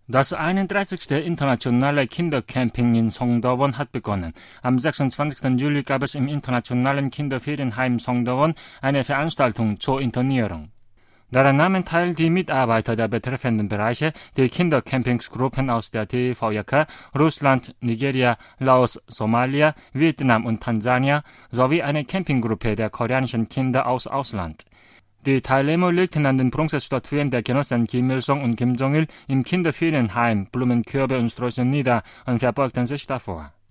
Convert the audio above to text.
Das 31. internationale Kindercamping in Songdo-won hat begonnen. Am 26. Juli gab es im internationalen Kinderferienheim Songdo-won eine Veranstaltung zur Internierung. Daran nahmen teil die Mitarbeiter der betreffenden Bereiche, die Kindercampingsgruppen aus der TVJK, Russland, Nigeria, Laos, Somalia, Vietnam und Tansania sowie eine Campinggruppe der koreanischen Kinder aus Ausland. Die Teilnehmer legten an den Bronzestatuen der Genossen Kim Il-sung und Kim Jong-il im Kinderferienheim Blumenkörbe und Sträuße nieder und verbeugten sich davor.